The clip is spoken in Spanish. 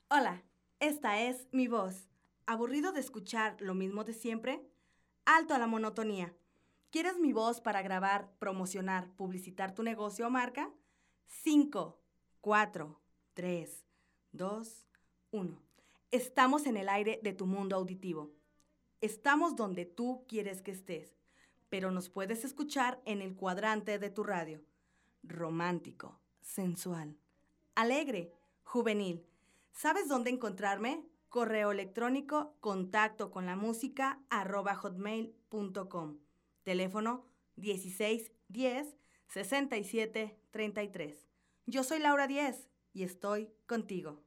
Hola, esta es mi voz. ¿Aburrido de escuchar lo mismo de siempre? Alto a la monotonía. ¿Quieres mi voz para grabar, promocionar, publicitar tu negocio o marca? 5, 4, 3, 2, 1. Estamos en el aire de tu mundo auditivo. Estamos donde tú quieres que estés, pero nos puedes escuchar en el cuadrante de tu radio. Romántico, sensual, alegre, juvenil. ¿Sabes dónde encontrarme? Correo electrónico contacto con la música @hotmail.com. Teléfono 16 10 67 33. Yo soy Laura 10 y estoy contigo.